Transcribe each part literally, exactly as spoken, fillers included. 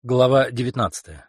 Глава девятнадцатая.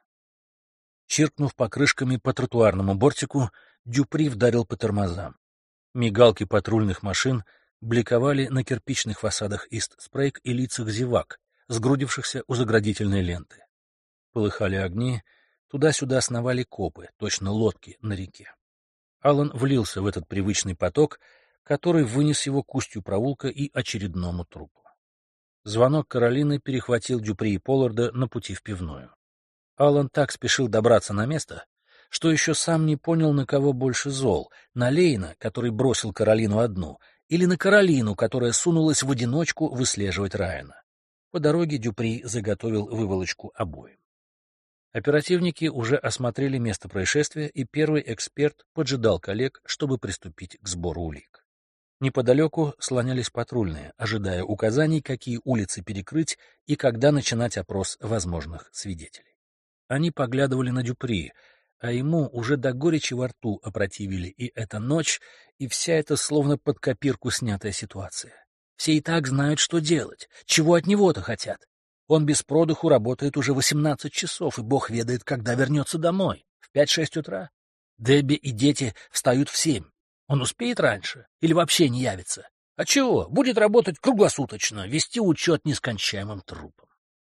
Чиркнув покрышками по тротуарному бортику, Дюпри вдарил по тормозам. Мигалки патрульных машин бликовали на кирпичных фасадах Ист-Спрейг и лицах зевак, сгрудившихся у заградительной ленты. Полыхали огни, туда-сюда сновали копы, точно лодки на реке. Аллан влился в этот привычный поток, который вынес его к устью проулка и очередному трупу. Звонок Каролины перехватил Дюпри и Полларда на пути в пивную. Аллан так спешил добраться на место, что еще сам не понял, на кого больше зол — на Лейна, который бросил Каролину одну, или на Каролину, которая сунулась в одиночку выслеживать Райана. По дороге Дюпри заготовил выволочку обоим. Оперативники уже осмотрели место происшествия, и первый эксперт поджидал коллег, чтобы приступить к сбору улик. Неподалеку слонялись патрульные, ожидая указаний, какие улицы перекрыть и когда начинать опрос возможных свидетелей. Они поглядывали на Дюпри, а ему уже до горечи во рту опротивили и эта ночь, и вся эта словно под копирку снятая ситуация. Все и так знают, что делать, чего от него-то хотят. Он без продыху работает уже восемнадцать часов, и бог ведает, когда вернется домой, в пять-шесть утра. Дебби и дети встают в семь. Он успеет раньше или вообще не явится? А чего? Будет работать круглосуточно, вести учет нескончаемым трупам.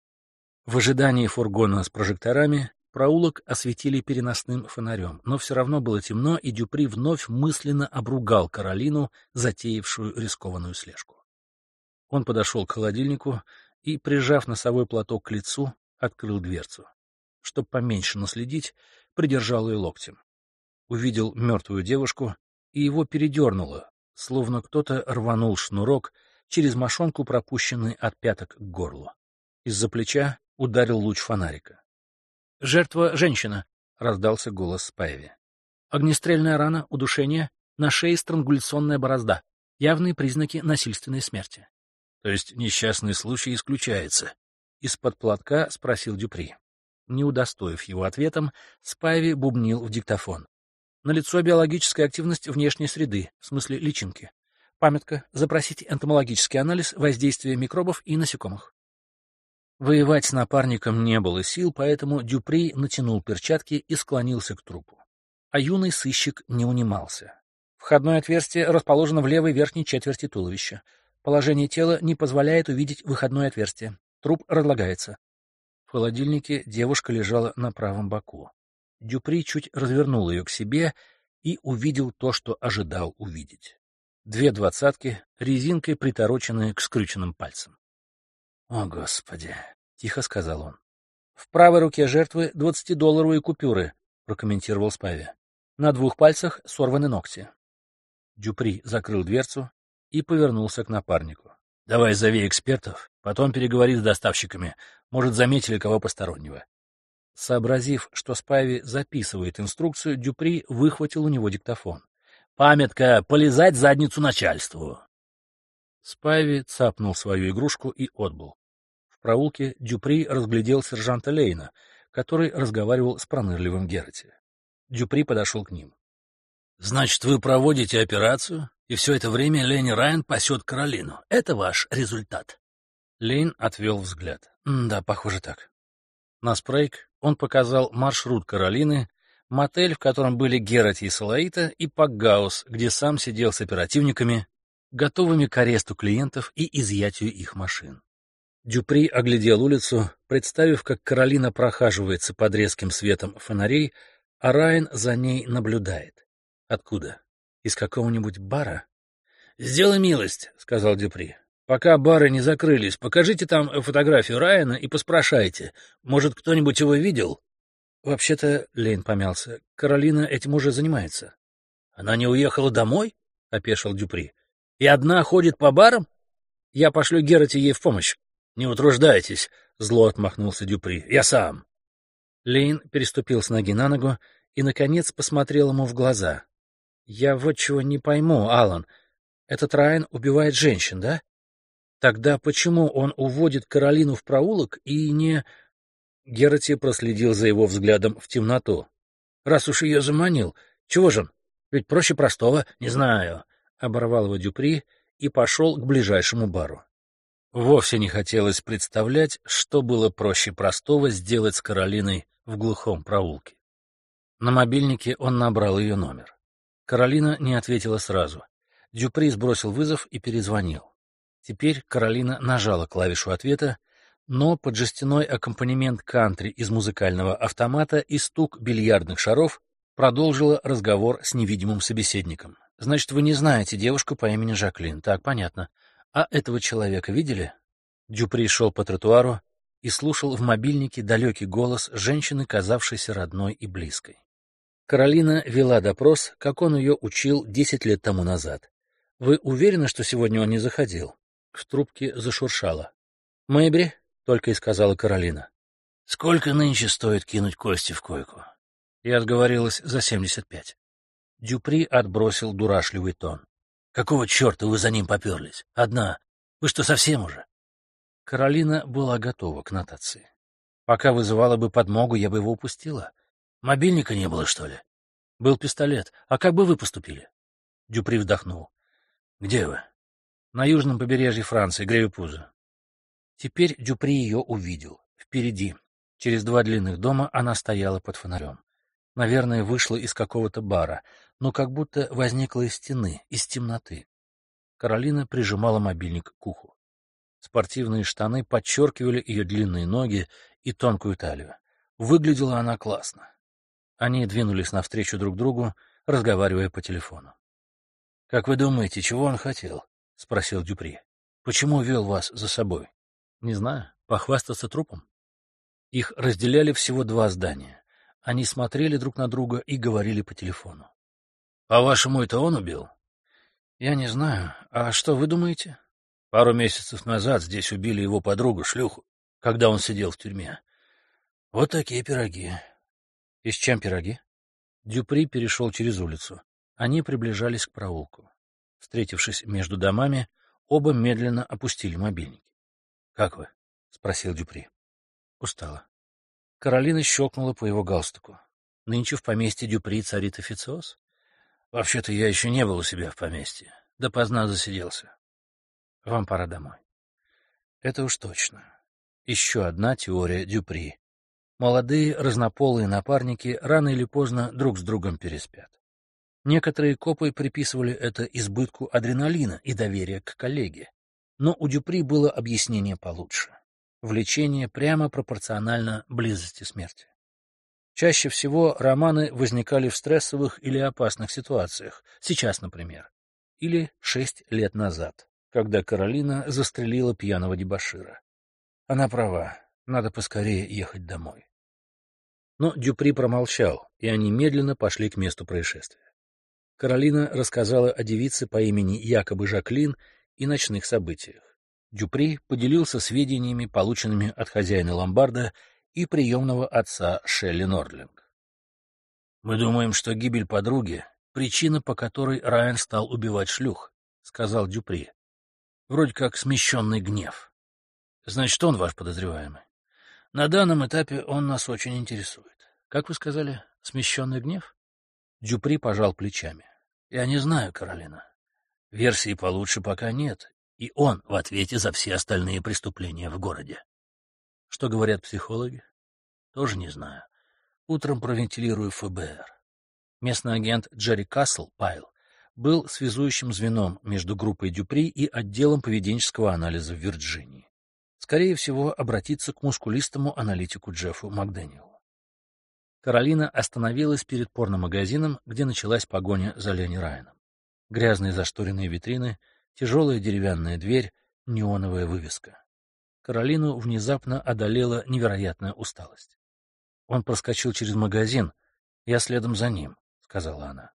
В ожидании фургона с прожекторами проулок осветили переносным фонарем, но все равно было темно, и Дюпри вновь мысленно обругал Каролину, затеявшую рискованную слежку. Он подошел к холодильнику и, прижав носовой платок к лицу, открыл дверцу. Чтоб поменьше наследить, придержал ее локтем. Увидел мертвую девушку, и его передернуло, словно кто-то рванул шнурок через мошонку, пропущенный от пяток к горлу. Из-за плеча ударил луч фонарика. «Жертва — женщина», — раздался голос Спайви. «Огнестрельная рана, удушение, на шее странгуляционная борозда. Явные признаки насильственной смерти». «То есть несчастный случай исключается?» — из-под платка спросил Дюпри. Не удостоив его ответом, Спайви бубнил в диктофон. Налицо биологическая активность внешней среды, в смысле личинки. Памятка. Запросите энтомологический анализ воздействия микробов и насекомых. Воевать с напарником не было сил, поэтому Дюпри натянул перчатки и склонился к трупу. А юный сыщик не унимался. Входное отверстие расположено в левой верхней четверти туловища. Положение тела не позволяет увидеть выходное отверстие. Труп разлагается. В холодильнике девушка лежала на правом боку. Дюпри чуть развернул ее к себе и увидел то, что ожидал увидеть. Две двадцатки, резинкой притороченные к скрюченным пальцам. — О, Господи! — тихо сказал он. — В правой руке жертвы двадцатидолларовые купюры, — прокомментировал Спайви. На двух пальцах сорваны ногти. Дюпри закрыл дверцу и повернулся к напарнику. — Давай зови экспертов, потом переговори с доставщиками. Может, заметили кого постороннего. Сообразив, что Спайви записывает инструкцию, Дюпри выхватил у него диктофон. «Памятка! Полизать задницу начальству!» Спайви цапнул свою игрушку и отбыл. В проулке Дюпри разглядел сержанта Лейна, который разговаривал с пронырливым Герати. Дюпри подошел к ним. «Значит, вы проводите операцию, и все это время Лейн Райан пасет Каролину. Это ваш результат?» Лейн отвел взгляд. «Да, похоже так». На Спрейг он показал маршрут Каролины, мотель, в котором были Герати и Салаита, и Пакгаус, где сам сидел с оперативниками, готовыми к аресту клиентов и изъятию их машин. Дюпри оглядел улицу, представив, как Каролина прохаживается под резким светом фонарей, а Райан за ней наблюдает. Откуда? Из какого-нибудь бара? — Сделай милость, — сказал Дюпри. Пока бары не закрылись, покажите там фотографию Райана и поспрашайте. Может, кто-нибудь его видел? Вообще-то, Лейн помялся, Каролина этим уже занимается. Она не уехала домой? — опешил Дюпри. И одна ходит по барам? Я пошлю Герати ей в помощь. Не утруждайтесь, — зло отмахнулся Дюпри. Я сам. Лейн переступил с ноги на ногу и, наконец, посмотрел ему в глаза. Я вот чего не пойму, Аллан. Этот Райан убивает женщин, да? Тогда почему он уводит Каролину в проулок и не... Герати проследил за его взглядом в темноту. Раз уж ее заманил, чего же он? Ведь проще простого, не знаю. Оборвал его Дюпри и пошел к ближайшему бару. Вовсе не хотелось представлять, что было проще простого сделать с Каролиной в глухом проулке. На мобильнике он набрал ее номер. Каролина не ответила сразу. Дюпри сбросил вызов и перезвонил. Теперь Каролина нажала клавишу ответа, но под жестяной аккомпанемент кантри из музыкального автомата и стук бильярдных шаров продолжила разговор с невидимым собеседником. «Значит, вы не знаете девушку по имени Жаклин. Так, понятно. А этого человека видели?» Дюпри шел по тротуару и слушал в мобильнике далекий голос женщины, казавшейся родной и близкой. Каролина вела допрос, как он ее учил десять лет тому назад. «Вы уверены, что сегодня он не заходил?» В трубке зашуршало. «Мэйбри», — только и сказала Каролина. «Сколько нынче стоит кинуть кости в койку?» Я сговорилась за семьдесят пять. Дюпри отбросил дурашливый тон. «Какого черта вы за ним поперлись? Одна. Вы что, совсем уже?» Каролина была готова к нотации. «Пока вызывала бы подмогу, я бы его упустила. Мобильника не было, что ли?» «Был пистолет. А как бы вы поступили?» Дюпри вздохнул. «Где вы?» «На южном побережье Франции, Греве-Пузо». Теперь Дюпри ее увидел. Впереди. Через два длинных дома она стояла под фонарем. Наверное, вышла из какого-то бара, но как будто возникла из стены, из темноты. Каролина прижимала мобильник к уху. Спортивные штаны подчеркивали ее длинные ноги и тонкую талию. Выглядела она классно. Они двинулись навстречу друг другу, разговаривая по телефону. — Как вы думаете, чего он хотел? — спросил Дюпри. — Почему вел вас за собой? — Не знаю. Похвастаться трупом? Их разделяли всего два здания. Они смотрели друг на друга и говорили по телефону. — По-вашему, это он убил? — Я не знаю. А что вы думаете? — Пару месяцев назад здесь убили его подругу, шлюху, когда он сидел в тюрьме. Вот такие пироги. — И с чем пироги? Дюпри перешел через улицу. Они приближались к проулку. Встретившись между домами, оба медленно опустили мобильники. — Как вы? — спросил Дюпри. — Устала. Каролина щелкнула по его галстуку. — Нынче в поместье Дюпри царит официоз? — Вообще-то я еще не был у себя в поместье. Допоздна засиделся. — Вам пора домой. — Это уж точно. Еще одна теория Дюпри. Молодые разнополые напарники рано или поздно друг с другом переспят. Некоторые копы приписывали это избытку адреналина и доверия к коллеге. Но у Дюпри было объяснение получше. Влечение прямо пропорционально близости смерти. Чаще всего романы возникали в стрессовых или опасных ситуациях, сейчас, например, или шесть лет назад, когда Каролина застрелила пьяного дебошира. Она права, надо поскорее ехать домой. Но Дюпри промолчал, и они медленно пошли к месту происшествия. Каролина рассказала о девице по имени якобы Жаклин и ночных событиях. Дюпри поделился сведениями, полученными от хозяина ломбарда и приемного отца Шелли Нордлинг. «Мы думаем, что гибель подруги — причина, по которой Райан стал убивать шлюх», — сказал Дюпри. «Вроде как смещенный гнев. Значит, он ваш подозреваемый. На данном этапе он нас очень интересует. Как вы сказали, смещенный гнев?» Дюпри пожал плечами. «Я не знаю, Каролина. Версии получше пока нет, и он в ответе за все остальные преступления в городе. Что говорят психологи? Тоже не знаю. Утром провентилирую эф бэ эр. Местный агент Джерри Касл, Пайл, был связующим звеном между группой Дюпри и отделом поведенческого анализа в Вирджинии. Скорее всего, обратиться к мускулистому аналитику Джеффу Макдэниелу. Каролина остановилась перед порномагазином, где началась погоня за Ленни Райаном. Грязные зашторенные витрины, тяжелая деревянная дверь, неоновая вывеска. Каролину внезапно одолела невероятная усталость. Он проскочил через магазин. «Я следом за ним», — сказала она.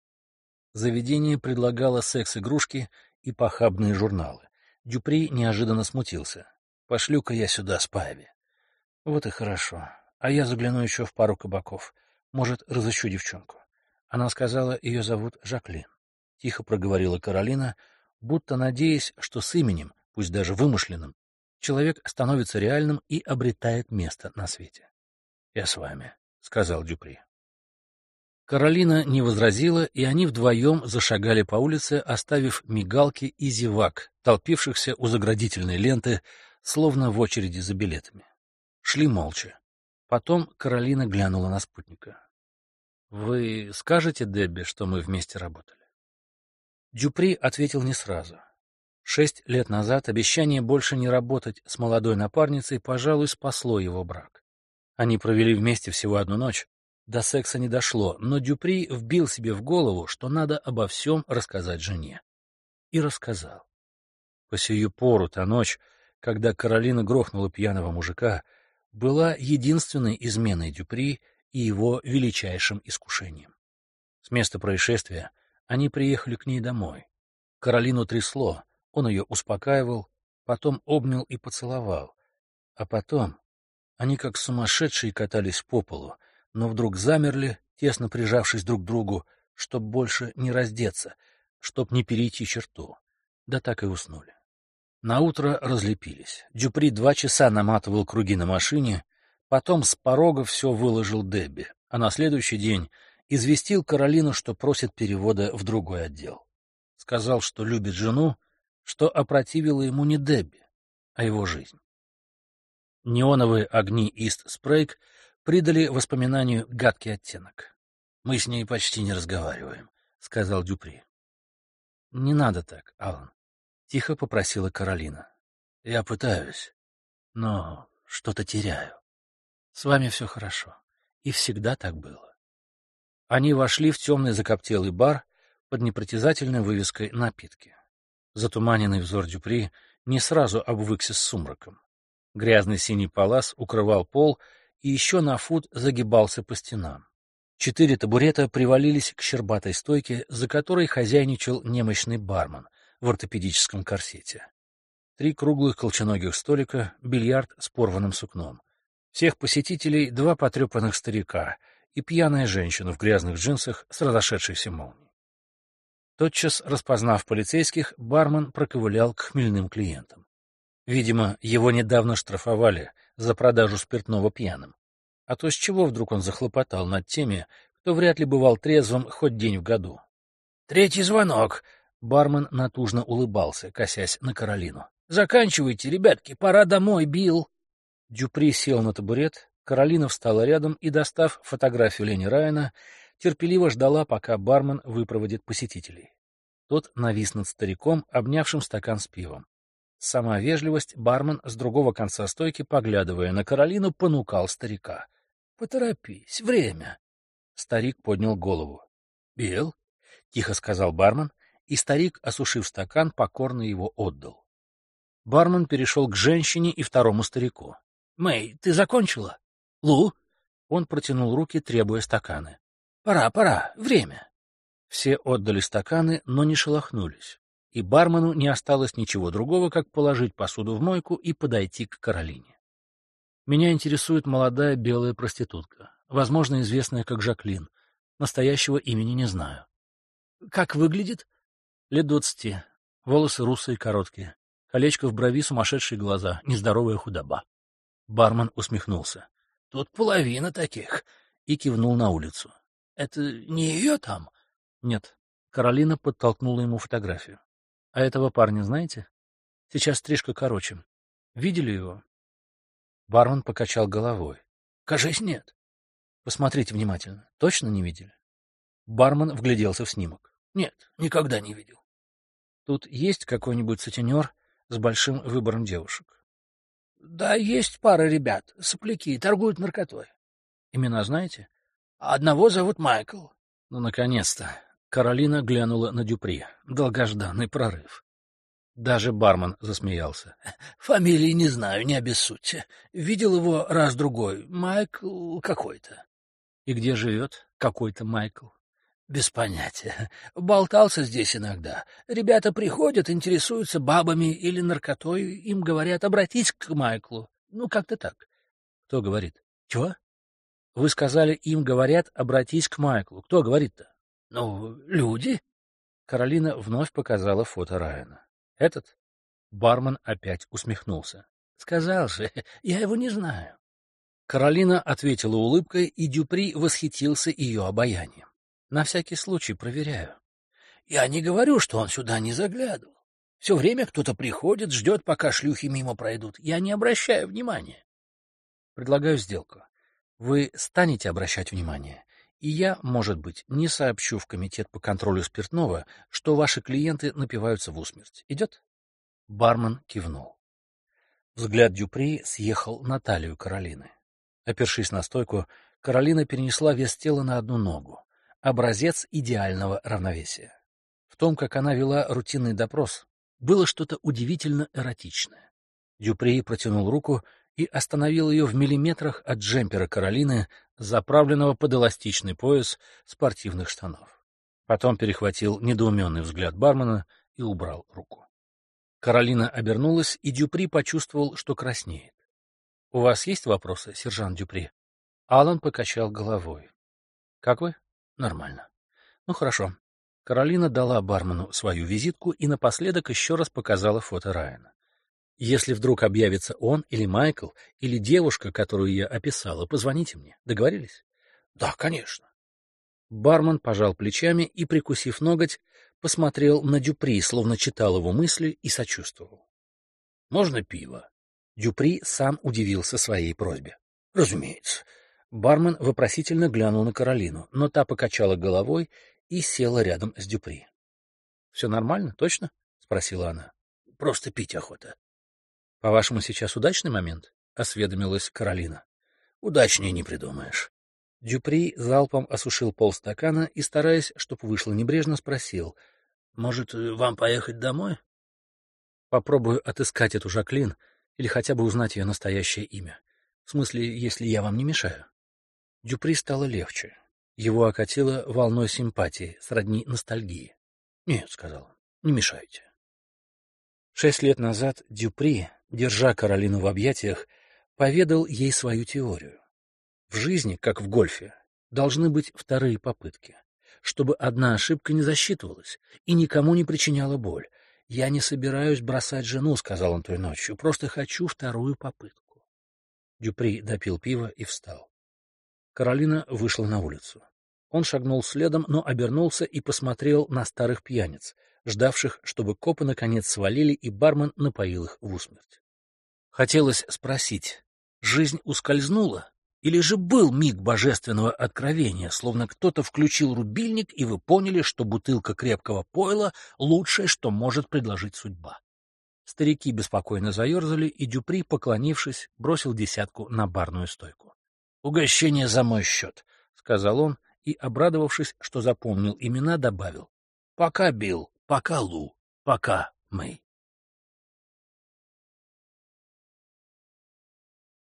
Заведение предлагало секс-игрушки и похабные журналы. Дюпри неожиданно смутился. «Пошлю-ка я сюда Спайви». «Вот и хорошо. А я загляну еще в пару кабаков. Может, разыщу девчонку». Она сказала, ее зовут Жаклин. Тихо проговорила Каролина, будто надеясь, что с именем, пусть даже вымышленным, человек становится реальным и обретает место на свете. — Я с вами, — сказал Дюпри. Каролина не возразила, и они вдвоем зашагали по улице, оставив мигалки и зевак, толпившихся у заградительной ленты, словно в очереди за билетами. Шли молча. Потом Каролина глянула на спутника. — Вы скажете Дебби, что мы вместе работали? Дюпри ответил не сразу. Шесть лет назад обещание больше не работать с молодой напарницей, пожалуй, спасло его брак. Они провели вместе всего одну ночь. До секса не дошло, но Дюпри вбил себе в голову, что надо обо всем рассказать жене. И рассказал. По сию пору та ночь, когда Каролина грохнула пьяного мужика, была единственной изменой Дюпри и его величайшим искушением. С места происшествия они приехали к ней домой. Каролину трясло, он ее успокаивал, потом обнял и поцеловал. А потом они как сумасшедшие катались по полу, но вдруг замерли, тесно прижавшись друг к другу, чтоб больше не раздеться, чтоб не перейти черту. Да так и уснули. Наутро разлепились. Дюпри два часа наматывал круги на машине, потом с порога все выложил Дебби, а на следующий день известил Каролину, что просит перевода в другой отдел. Сказал, что любит жену, что опротивила ему не Дебби, а его жизнь. Неоновые огни Ист-Спрейг придали воспоминанию гадкий оттенок. — Мы с ней почти не разговариваем, — сказал Дюпри. — Не надо так, Аллан, — тихо попросила Каролина. — Я пытаюсь, но что-то теряю. С вами все хорошо, и всегда так было. Они вошли в темный закоптелый бар под непритязательной вывеской «Напитки». Затуманенный взор Дюпри не сразу обвыкся с сумраком. Грязный синий палас укрывал пол и еще на фут загибался по стенам. Четыре табурета привалились к щербатой стойке, за которой хозяйничал немощный бармен в ортопедическом корсете. Три круглых колченогих столика, бильярд с порванным сукном. Всех посетителей два потрепанных старика и пьяная женщина в грязных джинсах с разошедшейся молнией. Тотчас, распознав полицейских, бармен проковылял к хмельным клиентам. Видимо, его недавно штрафовали за продажу спиртного пьяным. А то с чего вдруг он захлопотал над теми, кто вряд ли бывал трезвым хоть день в году? «Третий звонок!» — бармен натужно улыбался, косясь на Каролину. «Заканчивайте, ребятки, пора домой, Билл!» Дюпри сел на табурет, Каролина встала рядом и, достав фотографию Лени Райана, терпеливо ждала, пока бармен выпроводит посетителей. Тот навис над стариком, обнявшим стакан с пивом. Сама вежливость, бармен с другого конца стойки, поглядывая на Каролину, понукал старика. — Поторопись, время. Старик поднял голову. — Билл? — тихо сказал бармен, и старик, осушив стакан, покорно его отдал. Бармен перешел к женщине и второму старику. — Мэй, ты закончила? — Лу? Он протянул руки, требуя стаканы. — Пора, пора, время. Все отдали стаканы, но не шелохнулись. И бармену не осталось ничего другого, как положить посуду в мойку и подойти к Каролине. Меня интересует молодая белая проститутка, возможно, известная как Жаклин. Настоящего имени не знаю. Как выглядит? Лет двадцати. Волосы русые, короткие. Колечко в брови, сумасшедшие глаза, нездоровая худоба. Бармен усмехнулся. Тут половина таких. И кивнул на улицу. Это не ее там? Нет. Каролина подтолкнула ему фотографию. А этого парня знаете? Сейчас стрижка короче. Видели его? Бармен покачал головой. Кажись, нет. Посмотрите внимательно. Точно не видели? Бармен вгляделся в снимок. Нет, никогда не видел. Тут есть какой-нибудь сутенер с большим выбором девушек? Да, есть пара ребят, сопляки, торгуют наркотой. Имена знаете? Одного зовут Майкл. Ну, наконец-то. Каролина глянула на Дюпри. Долгожданный прорыв. Даже бармен засмеялся. Фамилии не знаю, не обессудьте. Видел его раз-другой. Майкл какой-то. И где живет какой-то Майкл? Без понятия. Болтался здесь иногда. Ребята приходят, интересуются бабами или наркотой. Им говорят, обратись к Майклу. Ну, как-то так. Кто говорит? Чего? Вы сказали, им говорят, обратись к Майклу. Кто говорит-то? Ну, люди. Каролина вновь показала фото Райана. Этот? Бармен опять усмехнулся. Сказал же, я его не знаю. Каролина ответила улыбкой, и Дюпри восхитился ее обаянием. На всякий случай проверяю. Я не говорю, что он сюда не заглядывал. Все время кто-то приходит, ждет, пока шлюхи мимо пройдут. Я не обращаю внимания. Предлагаю сделку. Вы станете обращать внимание, и я, может быть, не сообщу в комитет по контролю спиртного, что ваши клиенты напиваются в усмерть. Идет? Бармен кивнул. Взгляд Дюпри съехал на талию Каролины. Опершись на стойку, Каролина перенесла вес тела на одну ногу. Образец идеального равновесия. В том, как она вела рутинный допрос, было что-то удивительно эротичное. Дюпри протянул руку и остановил ее в миллиметрах от джемпера Каролины, заправленного под эластичный пояс спортивных штанов. Потом перехватил недоуменный взгляд бармена и убрал руку. Каролина обернулась, и Дюпри почувствовал, что краснеет. — У вас есть вопросы, сержант Дюпри? Алан покачал головой. — Как вы? — Нормально. — Ну, хорошо. Каролина дала бармену свою визитку и напоследок еще раз показала фото Райана. Если вдруг объявится он или Майкл, или девушка, которую я описала, позвоните мне. Договорились? — Да, конечно. Бармен пожал плечами и, прикусив ноготь, посмотрел на Дюпри, словно читал его мысли и сочувствовал. — Можно пиво? Дюпри сам удивился своей просьбе. — Разумеется. Бармен вопросительно глянул на Каролину, но та покачала головой и села рядом с Дюпри. — Все нормально, точно? — спросила она. — Просто пить охота. — По-вашему, сейчас удачный момент? — осведомилась Каролина. — Удачнее не придумаешь. Дюпри залпом осушил полстакана и, стараясь, чтоб вышло небрежно, спросил. — Может, вам поехать домой? — Попробую отыскать эту Жаклин или хотя бы узнать ее настоящее имя. В смысле, если я вам не мешаю. Дюпри стало легче. Его окатило волной симпатии, сродни ностальгии. — Нет, — сказал он, — не мешайте. Шесть лет назад Дюпри, держа Каролину в объятиях, поведал ей свою теорию. В жизни, как в гольфе, должны быть вторые попытки, чтобы одна ошибка не засчитывалась и никому не причиняла боль. «Я не собираюсь бросать жену», — сказал он той ночью, — «просто хочу вторую попытку». Дюпри допил пиво и встал. Каролина вышла на улицу. Он шагнул следом, но обернулся и посмотрел на старых пьяниц, ждавших, чтобы копы наконец свалили, и бармен напоил их в усмерть. Хотелось спросить, жизнь ускользнула? Или же был миг божественного откровения, словно кто-то включил рубильник, и вы поняли, что бутылка крепкого пойла — лучшее, что может предложить судьба? Старики беспокойно заерзали, и Дюпри, поклонившись, бросил десятку на барную стойку. — Угощение за мой счет, — сказал он, и, обрадовавшись, что запомнил имена, добавил. — Пока, Билл, пока, Лу, пока, Мэй.